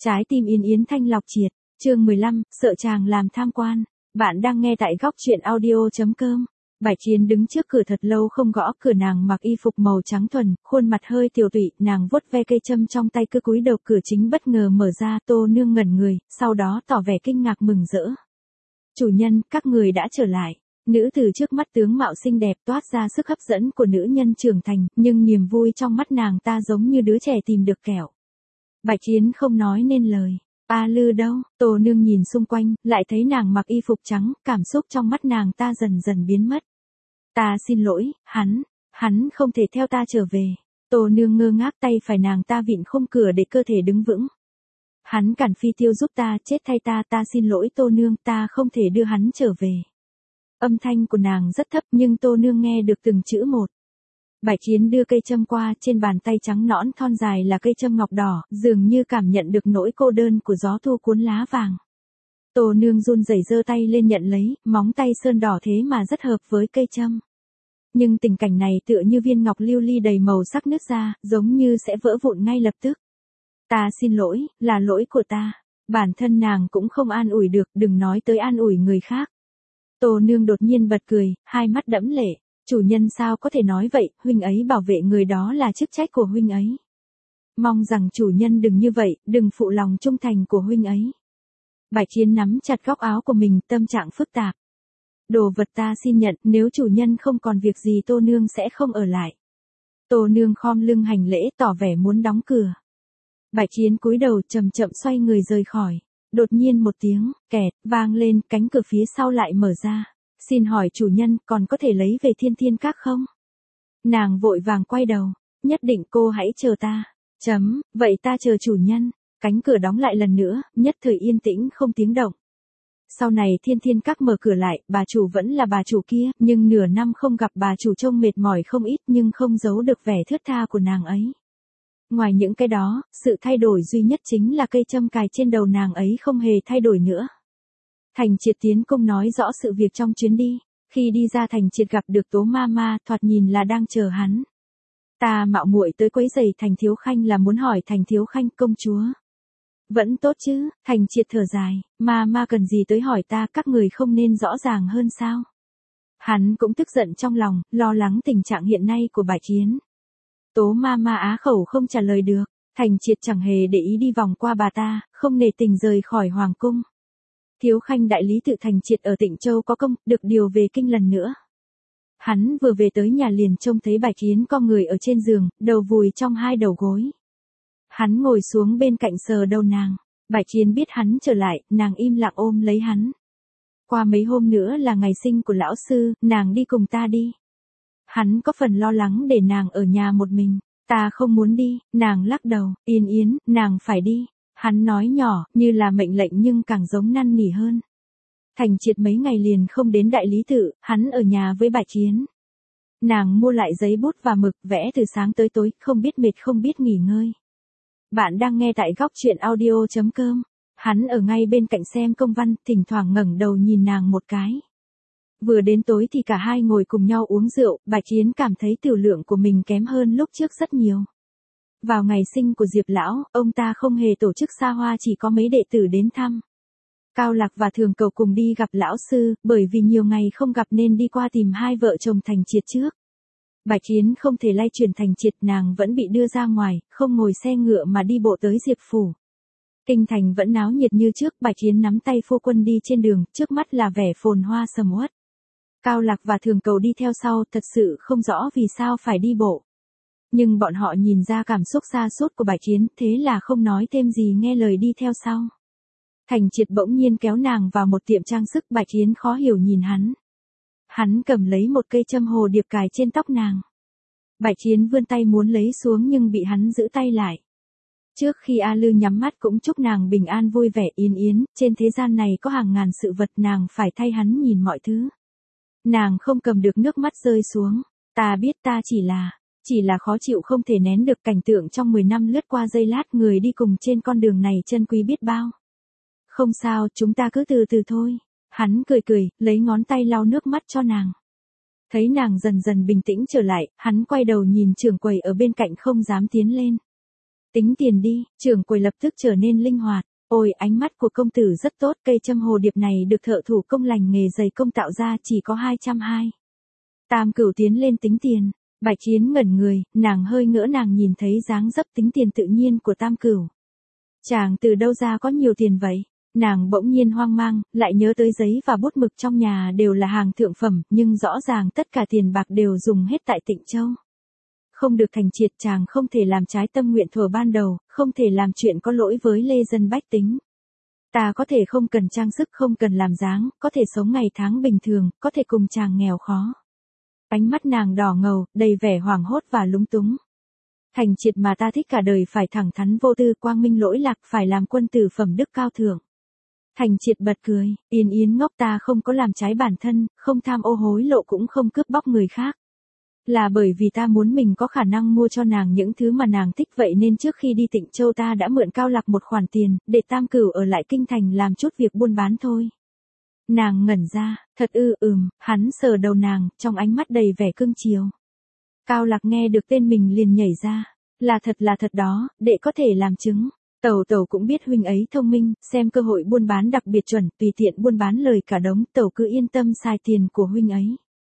Trái tim Yên Yến thanh lọc triệt, chương 15, sợ chàng làm tham quan. Bạn đang nghe tại góc truyện audio.com. Bạch Chiến đứng trước cửa thật lâu không gõ cửa, nàng mặc y phục màu trắng thuần, khuôn mặt hơi tiều tụy, nàng vuốt ve cây châm trong tay cứ cúi đầu. Cửa chính bất ngờ mở ra, Tô Nương ngẩn người, sau đó tỏ vẻ kinh ngạc mừng rỡ. Chủ nhân, các người đã trở lại. Nữ từ trước mắt tướng mạo xinh đẹp toát ra sức hấp dẫn của nữ nhân trưởng thành, nhưng niềm vui trong mắt nàng ta giống như đứa trẻ tìm được kẹo. Bạch Chiến không nói nên lời. A Lư đâu? Tô Nương nhìn xung quanh, lại thấy nàng mặc y phục trắng, cảm xúc trong mắt nàng ta dần dần biến mất. Ta xin lỗi, hắn không thể theo ta trở về. Tô Nương ngơ ngác, tay phải nàng ta vịn khung cửa để cơ thể đứng vững. Hắn cản phi tiêu giúp ta, chết thay ta xin lỗi Tô Nương, ta không thể đưa hắn trở về. Âm thanh của nàng rất thấp nhưng Tô Nương nghe được từng chữ một. Bạch Chiến đưa cây châm qua, trên bàn tay trắng nõn thon dài là cây châm ngọc đỏ, dường như cảm nhận được nỗi cô đơn của gió thu cuốn lá vàng. Tô Nương run rẩy giơ tay lên nhận lấy, móng tay sơn đỏ thế mà rất hợp với cây châm. Nhưng tình cảnh này tựa như viên ngọc lưu ly đầy màu sắc nứt ra, giống như sẽ vỡ vụn ngay lập tức. Ta xin lỗi, là lỗi của ta. Bản thân nàng cũng không an ủi được, đừng nói tới an ủi người khác. Tô Nương đột nhiên bật cười, hai mắt đẫm lệ. Chủ nhân sao có thể nói vậy, huynh ấy bảo vệ người đó là chức trách của huynh ấy. Mong rằng chủ nhân đừng như vậy, đừng phụ lòng trung thành của huynh ấy. Bạch Chiến nắm chặt góc áo của mình, tâm trạng phức tạp. Đồ vật ta xin nhận, nếu chủ nhân không còn việc gì Tô Nương sẽ không ở lại. Tô Nương khom lưng hành lễ, tỏ vẻ muốn đóng cửa. Bạch Chiến cúi đầu chậm chậm xoay người rời khỏi. Đột nhiên một tiếng kẹt vang lên, cánh cửa phía sau lại mở ra. Xin hỏi chủ nhân, còn có thể lấy về Thiên Thiên Các không? Nàng vội vàng quay đầu. Nhất định cô hãy chờ ta. Vậy ta chờ chủ nhân. Cánh cửa đóng lại lần nữa, nhất thời yên tĩnh không tiếng động. Sau này Thiên Thiên Các mở cửa lại, bà chủ vẫn là bà chủ kia, nhưng nửa năm không gặp bà chủ trông mệt mỏi không ít nhưng không giấu được vẻ thướt tha của nàng ấy. Ngoài những cái đó, sự thay đổi duy nhất chính là cây châm cài trên đầu nàng ấy không hề thay đổi nữa. Thành Triệt tiến cung nói rõ sự việc trong chuyến đi. Khi đi ra Thành Triệt gặp được Tố Mama, thoạt nhìn là đang chờ hắn. Ta mạo muội tới quấy rầy Thành Thiếu Khanh là muốn hỏi Thành Thiếu Khanh công chúa. Vẫn tốt chứ? Thành Triệt thở dài, Mama cần gì tới hỏi ta, các người không nên rõ ràng hơn sao? Hắn cũng tức giận trong lòng, lo lắng tình trạng hiện nay của Bạch Chiến. Tố Mama á khẩu không trả lời được. Thành Triệt chẳng hề để ý đi vòng qua bà ta, không nể tình rời khỏi hoàng cung. Thiếu Khanh đại lý tự Thành Triệt ở Tịnh Châu có công, được điều về kinh lần nữa. Hắn vừa về tới nhà liền trông thấy Bạch Chiến co người ở trên giường, đầu vùi trong hai đầu gối. Hắn ngồi xuống bên cạnh sờ đầu nàng. Bạch Chiến biết hắn trở lại, nàng im lặng ôm lấy hắn. Qua mấy hôm nữa là ngày sinh của lão sư, nàng đi cùng ta đi. Hắn có phần lo lắng để nàng ở nhà một mình. Ta không muốn đi, nàng lắc đầu. Yên Yến, nàng phải đi. Hắn nói nhỏ, như là mệnh lệnh nhưng càng giống năn nỉ hơn. Thành Triệt mấy ngày liền không đến đại lý tự, hắn ở nhà với Bạch Chiến. Nàng mua lại giấy bút và mực, vẽ từ sáng tới tối, không biết mệt không biết nghỉ ngơi. Bạn đang nghe tại góc truyện audio.com. Hắn ở ngay bên cạnh xem công văn, thỉnh thoảng ngẩng đầu nhìn nàng một cái. Vừa đến tối thì cả hai ngồi cùng nhau uống rượu, Bạch Chiến cảm thấy tiểu lượng của mình kém hơn lúc trước rất nhiều. Vào ngày sinh của Diệp Lão, ông ta không hề tổ chức xa hoa, chỉ có mấy đệ tử đến thăm. Cao Lạc và Thường Cầu cùng đi gặp lão sư, bởi vì nhiều ngày không gặp nên đi qua tìm hai vợ chồng Thành Triệt trước. Bạch Chiến không thể lay chuyển Thành Triệt, nàng vẫn bị đưa ra ngoài, không ngồi xe ngựa mà đi bộ tới Diệp Phủ. Kinh thành vẫn náo nhiệt như trước, Bạch Chiến nắm tay phu quân đi trên đường, trước mắt là vẻ phồn hoa sầm uất. Cao Lạc và Thường Cầu đi theo sau, thật sự không rõ vì sao phải đi bộ. Nhưng bọn họ nhìn ra cảm xúc sa sút của Bạch Chiến, thế là không nói thêm gì nghe lời đi theo sau. Thành Triệt bỗng nhiên kéo nàng vào một tiệm trang sức, Bạch Chiến khó hiểu nhìn hắn. Hắn cầm lấy một cây châm hồ điệp cài trên tóc nàng. Bạch Chiến vươn tay muốn lấy xuống nhưng bị hắn giữ tay lại. Trước khi A Lư nhắm mắt cũng chúc nàng bình an vui vẻ. Yên Yến, trên thế gian này có hàng ngàn sự vật, nàng phải thay hắn nhìn mọi thứ. Nàng không cầm được nước mắt rơi xuống. Ta biết ta chỉ là khó chịu không thể nén được, cảnh tượng trong 10 năm lướt qua giây lát, người đi cùng trên con đường này chân quý biết bao. Không sao, chúng ta cứ từ từ thôi. Hắn cười, lấy ngón tay lau nước mắt cho nàng. Thấy nàng dần dần bình tĩnh trở lại, hắn quay đầu nhìn trưởng quầy ở bên cạnh không dám tiến lên. Tính tiền đi, trưởng quầy lập tức trở nên linh hoạt. Ôi, ánh mắt của công tử rất tốt, cây châm hồ điệp này được thợ thủ công lành nghề dày công tạo ra chỉ có 220. Tam Cửu tiến lên tính tiền. Bạch Chiến ngẩn người, nàng hơi ngỡ nàng nhìn thấy dáng dấp tính tiền tự nhiên của Tam Cửu. Chàng từ đâu ra có nhiều tiền vậy? Nàng bỗng nhiên hoang mang, lại nhớ tới giấy và bút mực trong nhà đều là hàng thượng phẩm, nhưng rõ ràng tất cả tiền bạc đều dùng hết tại Tịnh Châu. Không được Thành Triệt, chàng không thể làm trái tâm nguyện thuở ban đầu, không thể làm chuyện có lỗi với lê dân bách tính. Ta có thể không cần trang sức, không cần làm dáng, có thể sống ngày tháng bình thường, có thể cùng chàng nghèo khó. Ánh mắt nàng đỏ ngầu, đầy vẻ hoảng hốt và lúng túng. Thành Triệt mà ta thích cả đời phải thẳng thắn vô tư, quang minh lỗi lạc, phải làm quân tử phẩm đức cao thượng. Thành Triệt bật cười, Yên Yến ngốc, ta không có làm trái bản thân, không tham ô hối lộ cũng không cướp bóc người khác. Là bởi vì ta muốn mình có khả năng mua cho nàng những thứ mà nàng thích, vậy nên trước khi đi Tịnh Châu ta đã mượn Cao Lạc một khoản tiền, để Tam Cửu ở lại kinh thành làm chút việc buôn bán thôi. Nàng ngẩn ra, thật ư? Hắn sờ đầu nàng, trong ánh mắt đầy vẻ cưng chiều. Cao Lạc nghe được tên mình liền nhảy ra, là thật đó, đệ có thể làm chứng. Tẩu cũng biết huynh ấy thông minh, xem cơ hội buôn bán đặc biệt chuẩn, tùy tiện buôn bán lời cả đống, tẩu cứ yên tâm xài tiền của huynh ấy.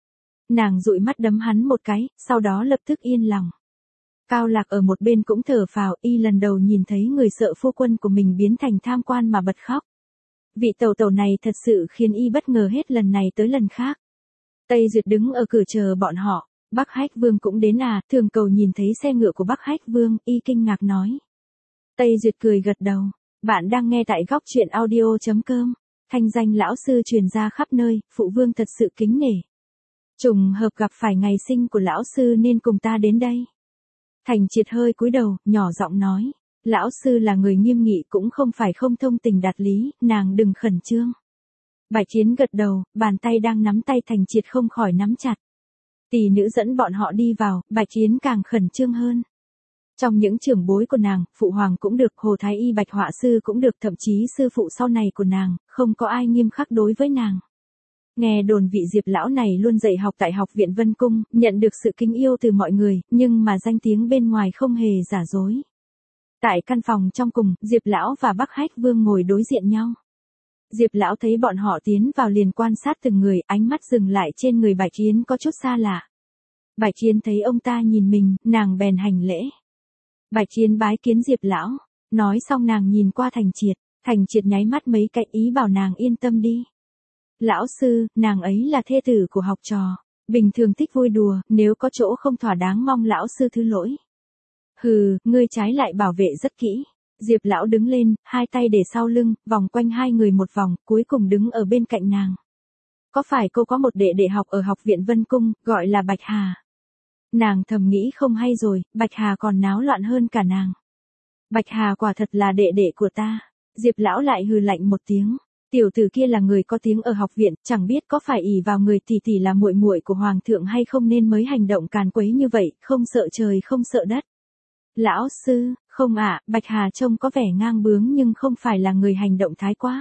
Nàng dụi mắt đấm hắn một cái, sau đó lập tức yên lòng. Cao Lạc ở một bên cũng thở phào, y lần đầu nhìn thấy người sợ phu quân của mình biến thành tham quan mà bật khóc. Vị tẩu này thật sự khiến y bất ngờ hết lần này tới lần khác. Tây Duyệt đứng ở cửa chờ bọn họ, Bắc Hách Vương cũng đến à? Thường Cầu nhìn thấy xe ngựa của Bắc Hách Vương, y kinh ngạc nói. Tây Duyệt cười gật đầu, bạn đang nghe tại góc truyện audio.com. Thanh danh lão sư truyền ra khắp nơi, phụ vương thật sự kính nể. Trùng hợp gặp phải ngày sinh của lão sư nên cùng ta đến đây. Thành Triệt hơi cúi đầu, nhỏ giọng nói. Lão sư là người nghiêm nghị, cũng không phải không thông tình đạt lý, nàng đừng khẩn trương. Bạch Chiến gật đầu, bàn tay đang nắm tay Thành Triệt không khỏi nắm chặt. Tỷ nữ dẫn bọn họ đi vào, Bạch Chiến càng khẩn trương hơn. Trong những trưởng bối của nàng, phụ hoàng cũng được, Hồ Thái Y Bạch họa sư cũng được, thậm chí sư phụ sau này của nàng, không có ai nghiêm khắc đối với nàng. Nghe đồn vị Diệp lão này luôn dạy học tại học viện Vân Cung, nhận được sự kính yêu từ mọi người, nhưng mà danh tiếng bên ngoài không hề giả dối. Tại căn phòng trong cùng, Diệp lão và Bắc Hách Vương ngồi đối diện nhau. Diệp lão thấy bọn họ tiến vào liền quan sát từng người, ánh mắt dừng lại trên người Bạch Chiến có chút xa lạ. Bạch Chiến thấy ông ta nhìn mình, nàng bèn hành lễ. Bạch Chiến bái kiến Diệp lão, nói xong nàng nhìn qua Thành Triệt nháy mắt mấy cái ý bảo nàng yên tâm đi. Lão sư, nàng ấy là thê tử của học trò, bình thường thích vui đùa, nếu có chỗ không thỏa đáng mong lão sư thứ lỗi. Hừ, ngươi trái lại bảo vệ rất kỹ. Diệp lão đứng lên, hai tay để sau lưng, vòng quanh hai người một vòng, cuối cùng đứng ở bên cạnh nàng. Có phải cô có một đệ đệ học ở học viện Vân Cung, gọi là Bạch Hà? Nàng thầm nghĩ không hay rồi, Bạch Hà còn náo loạn hơn cả nàng. Bạch Hà quả thật là đệ đệ của ta. Diệp lão lại hừ lạnh một tiếng. Tiểu tử kia là người có tiếng ở học viện, chẳng biết có phải ỷ vào người tỷ tỷ là muội muội của hoàng thượng hay không nên mới hành động càn quấy như vậy, không sợ trời không sợ đất. Lão sư, không ạ, Bạch Hà trông có vẻ ngang bướng nhưng không phải là người hành động thái quá.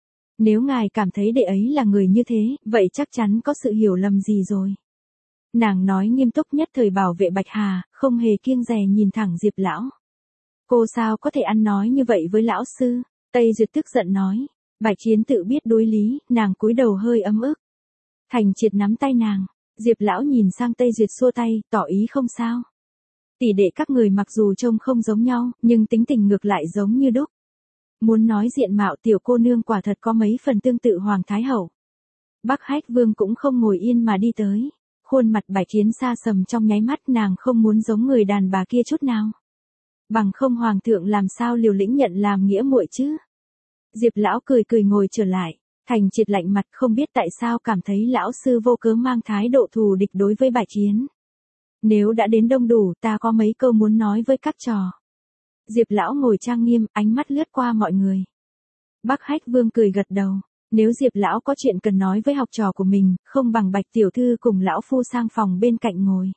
Nếu ngài cảm thấy đệ ấy là người như thế, vậy chắc chắn có sự hiểu lầm gì rồi. Nàng nói nghiêm túc, nhất thời bảo vệ Bạch Hà, không hề kiêng dè nhìn thẳng Diệp lão. Cô sao có thể ăn nói như vậy với lão sư? Tây Duyệt tức giận nói. Bạch Chiến tự biết đối lý, nàng cúi đầu hơi ấm ức. Thành Triệt nắm tay nàng, Diệp lão nhìn sang Tây Duyệt xua tay, tỏ ý không sao. Tỷ đệ các người mặc dù trông không giống nhau, nhưng tính tình ngược lại giống như đúc. Muốn nói diện mạo tiểu cô nương quả thật có mấy phần tương tự Hoàng Thái Hậu. Bắc Hách Vương cũng không ngồi yên mà đi tới. Khuôn mặt Bạch Chiến xa sầm trong nháy mắt, nàng không muốn giống người đàn bà kia chút nào. Bằng không Hoàng thượng làm sao liều lĩnh nhận làm nghĩa muội chứ? Diệp lão cười cười ngồi trở lại. Thành Triệt lạnh mặt, không biết tại sao cảm thấy lão sư vô cớ mang thái độ thù địch đối với Bạch Chiến. Nếu đã đến đông đủ, ta có mấy câu muốn nói với các trò. Diệp lão ngồi trang nghiêm, ánh mắt lướt qua mọi người. Bắc Hách Vương cười gật đầu. Nếu Diệp lão có chuyện cần nói với học trò của mình, không bằng Bạch tiểu thư cùng lão phu sang phòng bên cạnh ngồi.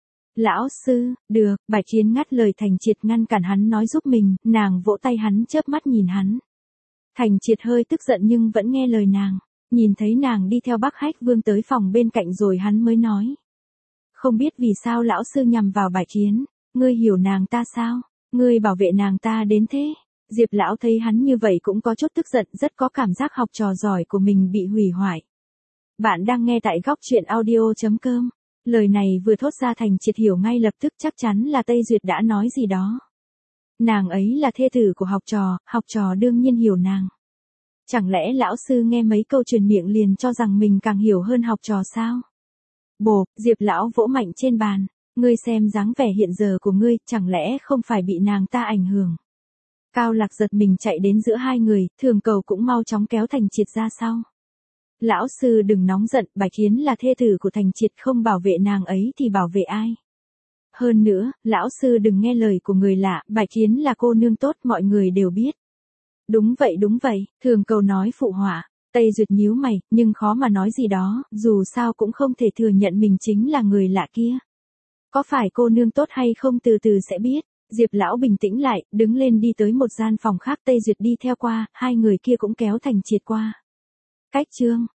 Lão sư, được. Bạch Chiến ngắt lời Thành Triệt ngăn cản hắn nói giúp mình, nàng vỗ tay hắn chớp mắt nhìn hắn. Thành Triệt hơi tức giận nhưng vẫn nghe lời nàng. Nhìn thấy nàng đi theo Bắc Hách Vương tới phòng bên cạnh rồi hắn mới nói. Không biết vì sao lão sư nhằm vào Bạch Chiến, ngươi hiểu nàng ta sao? Ngươi bảo vệ nàng ta đến thế. Diệp lão thấy hắn như vậy cũng có chút tức giận, rất có cảm giác học trò giỏi của mình bị hủy hoại. Bạn đang nghe tại góc truyện audio.com. Lời này vừa thốt ra Thành Triệt hiểu ngay lập tức, chắc chắn là Tây Duyệt đã nói gì đó. Nàng ấy là thê tử của học trò đương nhiên hiểu nàng. Chẳng lẽ lão sư nghe mấy câu truyền miệng liền cho rằng mình càng hiểu hơn học trò sao? Bộp, Diệp lão vỗ mạnh trên bàn. Ngươi xem dáng vẻ hiện giờ của ngươi, chẳng lẽ không phải bị nàng ta ảnh hưởng? Cao Lạc giật mình chạy đến giữa hai người, Thường Cầu cũng mau chóng kéo Thành Triệt ra sau. Lão sư đừng nóng giận, Bạch Yến là thê tử của Thành Triệt, không bảo vệ nàng ấy thì bảo vệ ai? Hơn nữa, lão sư đừng nghe lời của người lạ, Bạch Yến là cô nương tốt, mọi người đều biết. Đúng vậy, Thường Cầu nói phụ họa. Tây Duyệt nhíu mày, nhưng khó mà nói gì đó, dù sao cũng không thể thừa nhận mình chính là người lạ kia. Có phải cô nương tốt hay không từ từ sẽ biết. Diệp lão bình tĩnh lại, đứng lên đi tới một gian phòng khác, Tây Duyệt đi theo qua, hai người kia cũng kéo Thành Triệt qua. Cách chương